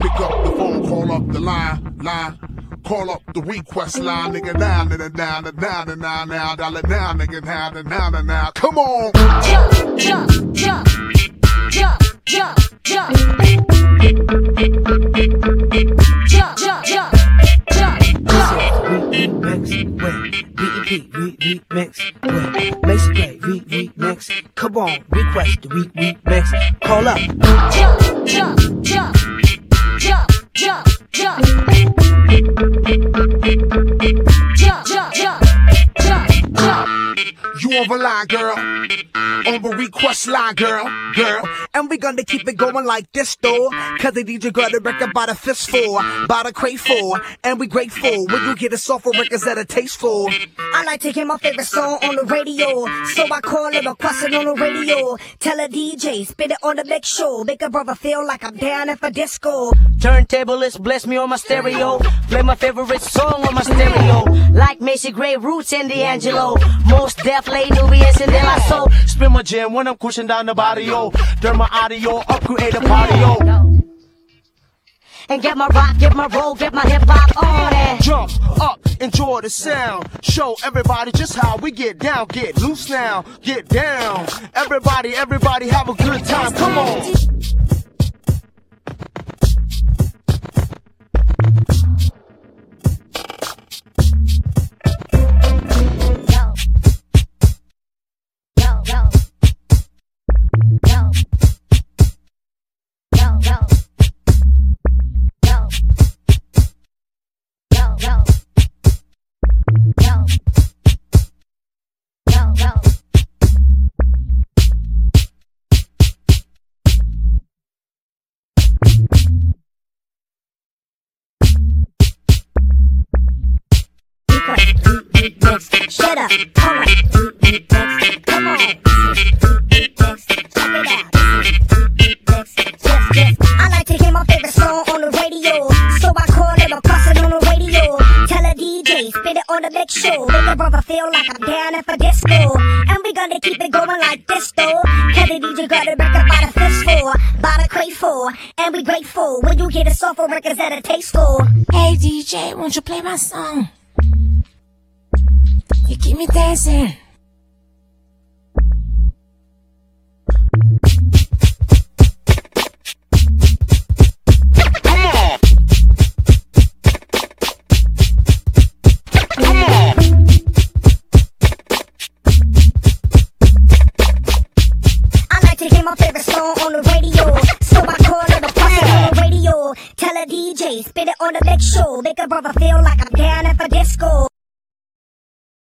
Pick up the phone, call up the line. Call up the request line, nigga, now, dial it now, nigga, now. Come on. Jump. Remix with Macy Gray, remix. Come on, request the remix. Call up. You on the line, girl. On the request line, girl. And we gonna keep it going like this, though. Cause the DJ got a record by the fistful, by the crateful. And we grateful when you get a software records that are tasteful. I like to hear my favorite song on the radio, so I call it request it on the radio. Tell a DJ, spit it on the mix show. Make a brother feel like I'm down at the disco. Turntablists bless me on my stereo. Play my favorite song on my stereo. Like Macy Gray, Roots, and D'Angelo. Most Def, Lay Nubians, and De La Soul. Spin my jam when I'm pushing down the body, yo. Turn my audio up, create a party, yo. And get my rock, get my roll, get my hip hop on it. Jump up, enjoy the sound. Show everybody just how we get down. Get loose now, get down. Everybody have a good time. Come on. Shut up, come on. Come on. I like to hear my favorite song on the radio, so I call it request it on the radio. Tell a DJ, spit it on the mix show. Make a brother feel like I'm down at the disco. And we gonna keep it going like this though. Cause the DJ got a record by the fistful, by the crateful. And we grateful when you hear the software records that are tasteful. Hey DJ, won't you play my song? You keep me dancing. I like to hear my favorite song on the radio, so I call it a request on the radio. Tell a DJ, spit it on the mix show. Make a brother feel like I'm down at the disco.